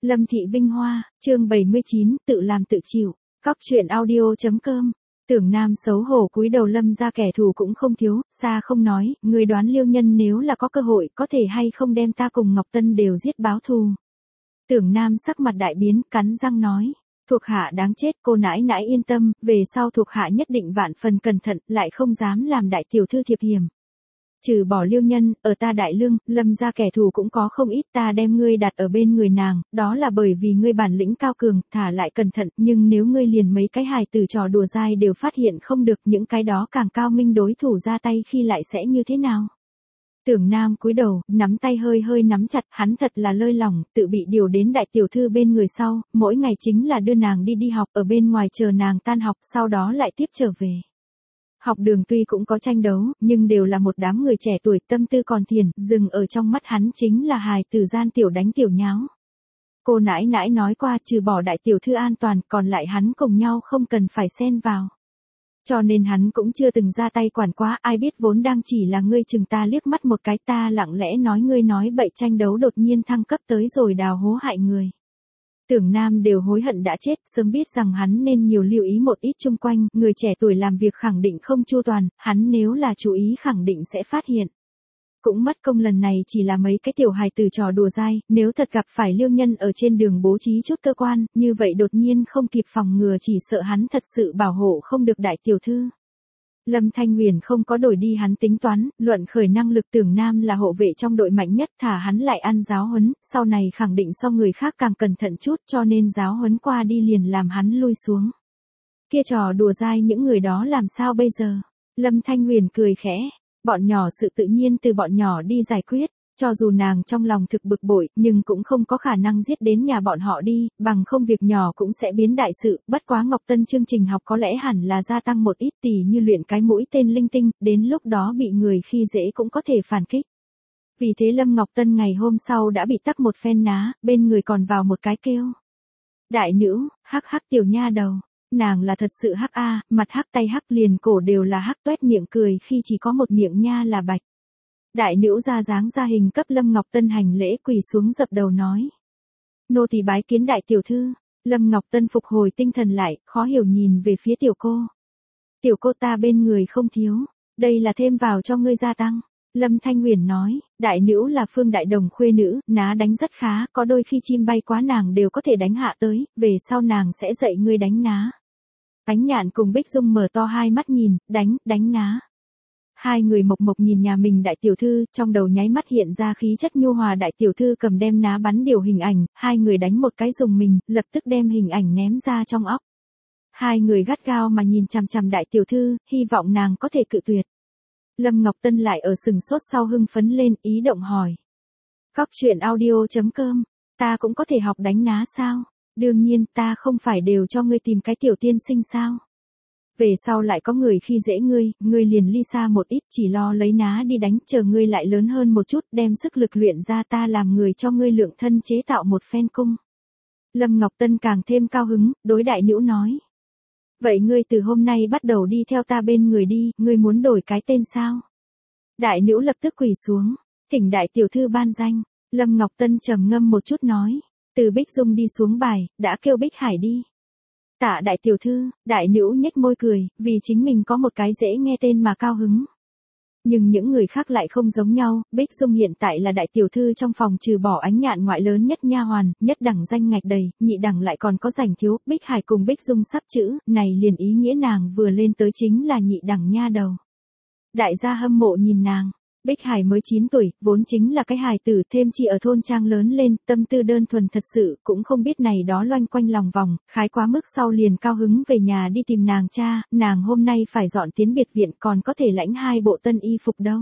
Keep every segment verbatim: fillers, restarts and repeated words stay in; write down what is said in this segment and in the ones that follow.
Lâm Thị Vinh Hoa, chương bảy mươi chín, tự làm tự chịu. Cóc truyện audio.com. Tưởng Nam xấu hổ cúi đầu, Lâm ra kẻ thù cũng không thiếu, xa không nói, người đoán Liêu Nhân nếu là có cơ hội có thể hay không đem ta cùng Ngọc Tân đều giết báo thù. Tưởng Nam sắc mặt đại biến, cắn răng nói. Thuộc hạ đáng chết, cô nãi nãi yên tâm, về sau thuộc hạ nhất định vạn phần cẩn thận, lại không dám làm đại tiểu thư thiệp hiểm. Trừ bỏ Liêu Nhân, ở ta Đại Lương, Lâm ra kẻ thù cũng có không ít, ta đem ngươi đặt ở bên người nàng, đó là bởi vì ngươi bản lĩnh cao cường, thả lại cẩn thận, nhưng nếu ngươi liền mấy cái hài tử trò đùa dai đều phát hiện không được, những cái đó càng cao minh đối thủ ra tay khi lại sẽ như thế nào? Tưởng Nam cúi đầu, nắm tay hơi hơi nắm chặt, hắn thật là lơi lòng, tự bị điều đến đại tiểu thư bên người sau, mỗi ngày chính là đưa nàng đi đi học, ở bên ngoài chờ nàng tan học, sau đó lại tiếp trở về. Học đường tuy cũng có tranh đấu, nhưng đều là một đám người trẻ tuổi, tâm tư còn thiền, dừng ở trong mắt hắn chính là hài tử gian tiểu đánh tiểu nháo. Cô nãi nãi nói qua, trừ bỏ đại tiểu thư an toàn, còn lại hắn cùng nhau không cần phải xen vào. Cho nên hắn cũng chưa từng ra tay quản quá, ai biết vốn đang chỉ là ngươi chừng ta liếc mắt một cái, ta lặng lẽ nói ngươi nói bậy, tranh đấu đột nhiên thăng cấp tới rồi đào hố hại người. Tưởng Nam đều hối hận đã chết, sớm biết rằng hắn nên nhiều lưu ý một ít chung quanh, người trẻ tuổi làm việc khẳng định không chu toàn, hắn nếu là chú ý khẳng định sẽ phát hiện. Cũng mất công lần này chỉ là mấy cái tiểu hài tử trò đùa dai, nếu thật gặp phải Liêu Nhân ở trên đường bố trí chút cơ quan, như vậy đột nhiên không kịp phòng ngừa, chỉ sợ hắn thật sự bảo hộ không được đại tiểu thư. Lâm Thanh Huyền không có đổi đi hắn tính toán, luận khởi năng lực Tưởng Nam là hộ vệ trong đội mạnh nhất, thả hắn lại ăn giáo huấn, sau này khẳng định so người khác càng cẩn thận chút, cho nên giáo huấn qua đi liền làm hắn lui xuống. Kia trò đùa dai những người đó làm sao bây giờ? Lâm Thanh Huyền cười khẽ, bọn nhỏ sự tự nhiên từ bọn nhỏ đi giải quyết. Cho dù nàng trong lòng thực bực bội, nhưng cũng không có khả năng giết đến nhà bọn họ đi, bằng không việc nhỏ cũng sẽ biến đại sự, bất quá Ngọc Tân chương trình học có lẽ hẳn là gia tăng một ít, tỉ như luyện cái mũi tên linh tinh, đến lúc đó bị người khi dễ cũng có thể phản kích. Vì thế Lâm Ngọc Tân ngày hôm sau đã bị tắc một phen ná, bên người còn vào một cái kêu. Đại nữ, hắc hắc tiểu nha đầu, nàng là thật sự hắc a, mặt hắc tay hắc liền cổ đều là hắc, toét miệng cười khi chỉ có một miệng nha là bạch. Đại nữ ra dáng ra hình cấp Lâm Ngọc Tân hành lễ, quỳ xuống dập đầu nói. Nô tỳ bái kiến đại tiểu thư. Lâm Ngọc Tân phục hồi tinh thần lại, khó hiểu nhìn về phía tiểu cô. Tiểu cô ta bên người không thiếu, đây là thêm vào cho ngươi gia tăng. Lâm Thanh Huyền nói, đại nữ là Phương Đại Đồng khuê nữ, ná đánh rất khá, có đôi khi chim bay quá nàng đều có thể đánh hạ tới, về sau nàng sẽ dạy ngươi đánh ná. Ánh Nhạn cùng Bích Dung mở to hai mắt nhìn, đánh, đánh ná. Hai người mộc mộc nhìn nhà mình đại tiểu thư, trong đầu nháy mắt hiện ra khí chất nhu hòa đại tiểu thư cầm đem ná bắn điều hình ảnh, hai người đánh một cái dùng mình, lập tức đem hình ảnh ném ra trong óc. Hai người gắt gao mà nhìn chằm chằm đại tiểu thư, hy vọng nàng có thể cự tuyệt. Lâm Ngọc Tân lại ở sừng sốt sau hưng phấn lên, ý động hỏi. Cóc truyện audio.com, ta cũng có thể học đánh ná sao? Đương nhiên, ta không phải đều cho ngươi tìm cái tiểu tiên sinh sao? Về sau lại có người khi dễ ngươi, ngươi liền ly xa một ít, chỉ lo lấy ná đi đánh, chờ ngươi lại lớn hơn một chút, đem sức lực luyện ra, ta làm người cho ngươi lượng thân chế tạo một phen cung. Lâm Ngọc Tân càng thêm cao hứng, đối đại nữ nói. Vậy ngươi từ hôm nay bắt đầu đi theo ta bên người đi, ngươi muốn đổi cái tên sao? Đại nữ lập tức quỳ xuống, thỉnh đại tiểu thư ban danh. Lâm Ngọc Tân trầm ngâm một chút nói, từ Bích Dung đi xuống bài, đã kêu Bích Hải đi. Tạ đại tiểu thư, đại nữ nhếch môi cười, vì chính mình có một cái dễ nghe tên mà cao hứng. Nhưng những người khác lại không giống nhau, Bích Dung hiện tại là đại tiểu thư trong phòng, trừ bỏ Ánh Nhạn ngoại lớn nhất nha hoàn, nhất đẳng danh ngạch đầy, nhị đẳng lại còn có rảnh thiếu, Bích Hải cùng Bích Dung sắp chữ, này liền ý nghĩa nàng vừa lên tới chính là nhị đẳng nha đầu. Đại gia hâm mộ nhìn nàng. Bích Hải mới chín tuổi, vốn chính là cái hài tử, thêm chi ở thôn trang lớn lên, tâm tư đơn thuần thật sự, cũng không biết này đó loanh quanh lòng vòng, khái quá mức sau liền cao hứng về nhà đi tìm nàng cha, nàng hôm nay phải dọn tiến biệt viện, còn có thể lãnh hai bộ tân y phục đâu.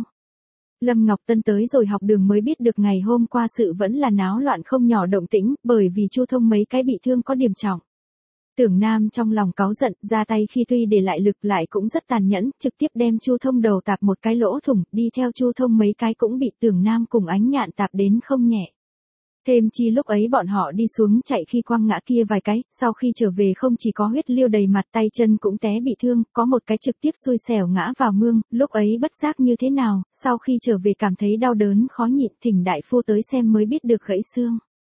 Lâm Ngọc Tân tới rồi học đường mới biết được ngày hôm qua sự vẫn là náo loạn không nhỏ động tĩnh, bởi vì Chu Thông mấy cái bị thương có điểm trọng. Tưởng Nam trong lòng cáu giận, ra tay khi tuy để lại lực lại cũng rất tàn nhẫn, trực tiếp đem Chu Thông đầu tạp một cái lỗ thủng, đi theo Chu Thông mấy cái cũng bị Tưởng Nam cùng Ánh Nhạn tạp đến không nhẹ. Thêm chi lúc ấy bọn họ đi xuống chạy khi quăng ngã kia vài cái, sau khi trở về không chỉ có huyết liêu đầy mặt, tay chân cũng té bị thương, có một cái trực tiếp xui xẻo ngã vào mương, lúc ấy bất giác như thế nào, sau khi trở về cảm thấy đau đớn khó nhịn, thỉnh đại phu tới xem mới biết được gãy xương.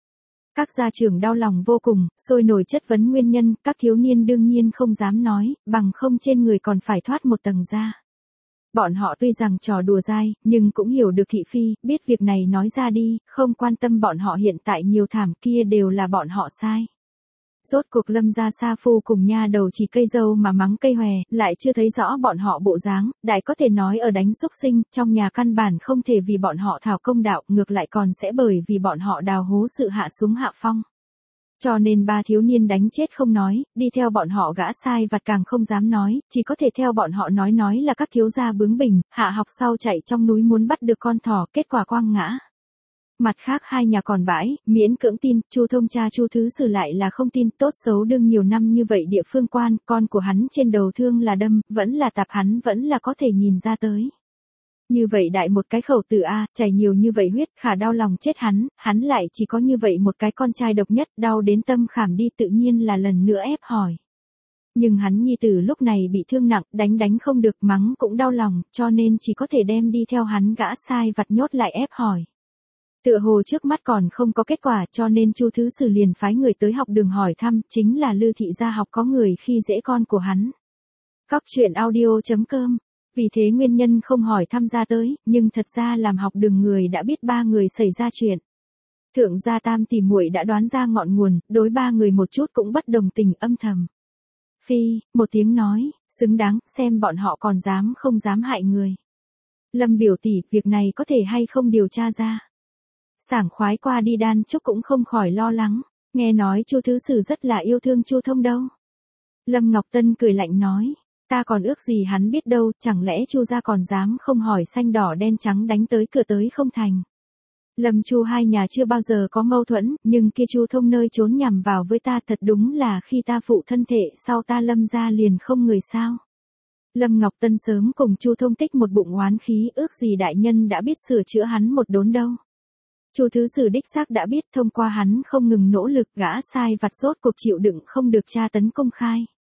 Các gia trưởng đau lòng vô cùng, sôi nổi chất vấn nguyên nhân, các thiếu niên đương nhiên không dám nói, bằng không trên người còn phải thoát một tầng da. Bọn họ tuy rằng trò đùa dai, nhưng cũng hiểu được thị phi, biết việc này nói ra đi, không quan tâm bọn họ hiện tại nhiều thảm kia đều là bọn họ sai. Rốt cuộc Lâm gia sa phu cùng nha đầu chỉ cây dâu mà mắng cây hòe, lại chưa thấy rõ bọn họ bộ dáng, đại có thể nói ở đánh xúc sinh, trong nhà căn bản không thể vì bọn họ thảo công đạo, ngược lại còn sẽ bởi vì bọn họ đào hố sự hạ xuống hạ phong. Cho nên ba thiếu niên đánh chết không nói, đi theo bọn họ gã sai vặt càng không dám nói, chỉ có thể theo bọn họ nói nói là các thiếu gia bướng bỉnh, hạ học sau chạy trong núi muốn bắt được con thỏ, kết quả quăng ngã. Mặt khác hai nhà còn bãi, miễn cưỡng tin, Chu Thông cha Chu Thứ Sử lại là không tin, tốt xấu đương nhiều năm như vậy địa phương quan, con của hắn trên đầu thương là đâm, vẫn là tạp hắn vẫn là có thể nhìn ra tới. Như vậy đại một cái khẩu tử A, chảy nhiều như vậy huyết, khả đau lòng chết hắn, hắn lại chỉ có như vậy một cái con trai độc nhất, đau đến tâm khảm đi tự nhiên là lần nữa ép hỏi. Nhưng hắn nhi tử lúc này bị thương nặng, đánh đánh không được, mắng cũng đau lòng, cho nên chỉ có thể đem đi theo hắn gã sai vặt nhốt lại ép hỏi. Tựa hồ trước mắt còn không có kết quả, cho nên Chu Thứ Sử liền phái người tới học đường hỏi thăm, chính là Lư thị gia học có người khi dễ con của hắn. Cóc truyện audio chấm com. Vì thế nguyên nhân không hỏi tham gia tới, nhưng thật ra làm học đường người đã biết ba người xảy ra chuyện. Thượng gia tam tỷ muội đã đoán ra ngọn nguồn, đối ba người một chút cũng bất đồng tình, âm thầm. Phi, một tiếng nói, xứng đáng, xem bọn họ còn dám không dám hại người. Lâm biểu tỷ, việc này có thể hay không điều tra ra. Sảng khoái qua đi đan chúc cũng không khỏi lo lắng, nghe nói Chu Thứ Sử rất là yêu thương Chu Thông đâu. Lâm Ngọc Tân cười lạnh nói, ta còn ước gì hắn biết đâu, chẳng lẽ Chu gia còn dám không hỏi xanh đỏ đen trắng đánh tới cửa tới không thành. Lâm Chu hai nhà chưa bao giờ có mâu thuẫn, nhưng kia Chu Thông nơi trốn nhằm vào với ta thật đúng là khi ta phụ thân thể sau ta Lâm gia liền không người sao. Lâm Ngọc Tân sớm cùng Chu Thông tích một bụng oán khí, ước gì đại nhân đã biết sửa chữa hắn một đốn đâu. Chu Thứ Sử đích xác đã biết, thông qua hắn không ngừng nỗ lực, gã sai vặt rốt cuộc chịu đựng không được tra tấn công khai.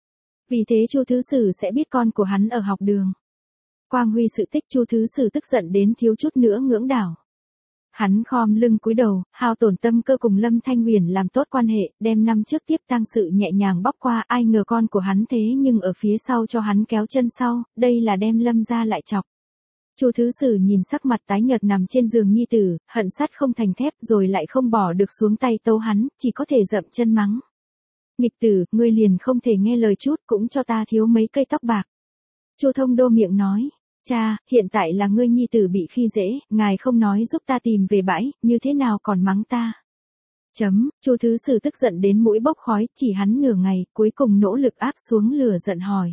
Vì thế Chu Thứ Sử sẽ biết con của hắn ở học đường. Quang huy sự tích, Chu Thứ Sử tức giận đến thiếu chút nữa ngưỡng đảo. Hắn khom lưng cúi đầu, hao tổn tâm cơ cùng Lâm Thanh Huyền làm tốt quan hệ, đem năm trước tiếp tang sự nhẹ nhàng bóc qua, ai ngờ con của hắn thế nhưng ở phía sau cho hắn kéo chân sau, đây là đem Lâm ra lại chọc. Chu Thứ Sử nhìn sắc mặt tái nhợt nằm trên giường nhi tử, hận sắt không thành thép, rồi lại không bỏ được xuống tay tấu hắn, chỉ có thể dậm chân mắng. Nghịch tử, ngươi liền không thể nghe lời chút, cũng cho ta thiếu mấy cây tóc bạc. Chu Thông đô miệng nói, cha, hiện tại là ngươi nhi tử bị khi dễ, ngài không nói giúp ta tìm về bãi, như thế nào còn mắng ta. Chấm, Chu Thứ Sử tức giận đến mũi bốc khói, chỉ hắn nửa ngày, cuối cùng nỗ lực áp xuống lửa giận hỏi.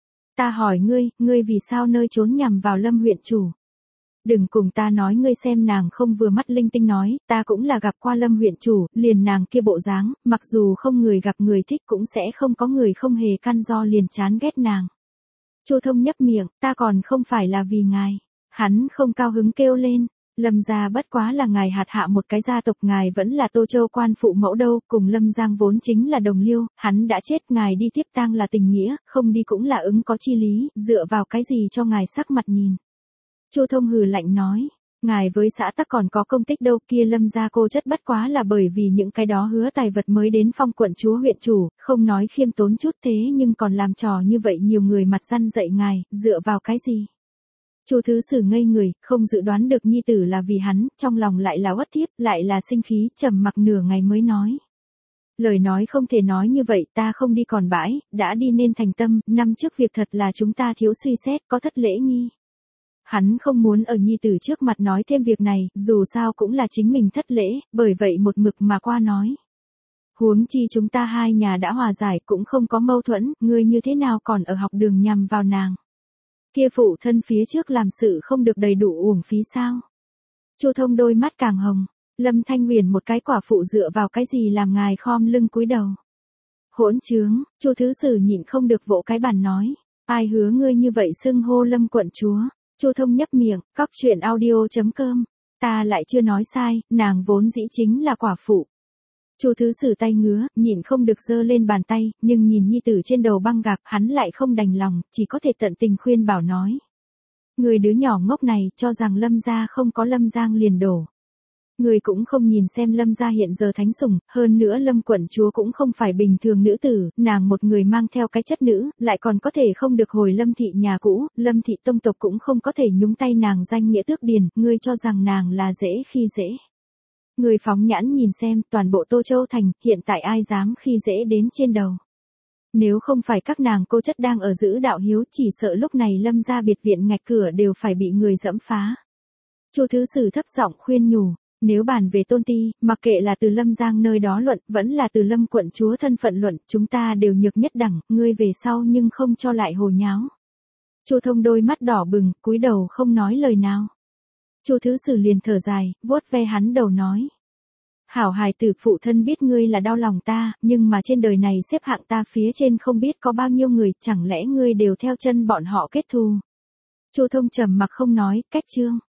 Ta hỏi ngươi, ngươi vì sao nơi trốn nhằm vào Lâm huyện chủ? Đừng cùng ta nói ngươi xem nàng không vừa mắt linh tinh nói, ta cũng là gặp qua Lâm huyện chủ, liền nàng kia bộ dáng, mặc dù không người gặp người thích cũng sẽ không có người không hề căn do liền chán ghét nàng. Chu Thông nhấp miệng, ta còn không phải là vì ngài. Hắn không cao hứng kêu lên, Lâm gia bất quá là ngài hạt hạ một cái gia tộc, ngài vẫn là Tô Châu quan phụ mẫu đâu, cùng Lâm Giang vốn chính là đồng liêu, hắn đã chết, ngài đi tiếp tang là tình nghĩa, không đi cũng là ứng có chi lý, dựa vào cái gì cho ngài sắc mặt nhìn. Chu Thông hừ lạnh nói, ngài với xã tắc còn có công tích đâu, kia Lâm gia cô chất bất quá là bởi vì những cái đó hứa tài vật mới đến phong quận chúa huyện chủ, không nói khiêm tốn chút thế nhưng còn làm trò như vậy nhiều người mặt răn dạy ngài, dựa vào cái gì. Chu Thứ Sử ngây người, không dự đoán được nhi tử là vì hắn, trong lòng lại là uất thiếp, lại là sinh khí, trầm mặc nửa ngày mới nói. Lời nói không thể nói như vậy, ta không đi còn bãi, đã đi nên thành tâm, năm trước việc thật là chúng ta thiếu suy xét, có thất lễ nghi. Hắn không muốn ở nhi tử trước mặt nói thêm việc này, dù sao cũng là chính mình thất lễ, bởi vậy một mực mà qua nói. Huống chi chúng ta hai nhà đã hòa giải cũng không có mâu thuẫn, ngươi như thế nào còn ở học đường nhằm vào nàng. Kia phụ thân phía trước làm sự không được đầy đủ uổng phí sao. Chu Thông đôi mắt càng hồng, Lâm Thanh Huyền một cái quả phụ dựa vào cái gì làm ngài khom lưng cúi đầu. Hỗn trướng, Chu Thứ Sử nhịn không được vỗ cái bàn nói, ai hứa ngươi như vậy xưng hô Lâm quận chúa. Chu Thông nhấp miệng, cóc truyện audio chấm com, ta lại chưa nói sai, nàng vốn dĩ chính là quả phụ. Chu Thứ Sử tay ngứa, nhịn không được giơ lên bàn tay, nhưng nhìn nhi tử trên đầu băng gạc, hắn lại không đành lòng, chỉ có thể tận tình khuyên bảo nói. Người đứa nhỏ ngốc này cho rằng Lâm gia không có Lâm Giang liền đổ. Người cũng không nhìn xem Lâm gia hiện giờ thánh sủng, hơn nữa Lâm quận chúa cũng không phải bình thường nữ tử, nàng một người mang theo cái chất nữ, lại còn có thể không được hồi Lâm thị nhà cũ, Lâm thị tông tộc cũng không có thể nhúng tay nàng danh nghĩa tước điền, ngươi cho rằng nàng là dễ khi dễ. Người phóng nhãn nhìn xem, toàn bộ Tô Châu thành, hiện tại ai dám khi dễ đến trên đầu. Nếu không phải các nàng cô chất đang ở giữ đạo hiếu, chỉ sợ lúc này Lâm gia biệt viện ngạch cửa đều phải bị người dẫm phá. Chu thứ sử thấp giọng khuyên nhủ. Nếu bàn về tôn ti, mặc kệ là từ Lâm Giang nơi đó luận, vẫn là từ Lâm quận chúa thân phận luận, chúng ta đều nhược nhất đẳng, ngươi về sau nhưng không cho lại hồ nháo. Chu Thông đôi mắt đỏ bừng, cúi đầu không nói lời nào. Chu thứ sử liền thở dài, vuốt ve hắn đầu nói. Hảo hài tử, phụ thân biết ngươi là đau lòng ta, nhưng mà trên đời này xếp hạng ta phía trên không biết có bao nhiêu người, chẳng lẽ ngươi đều theo chân bọn họ kết thù. Chu Thông trầm mặc không nói, cách chương.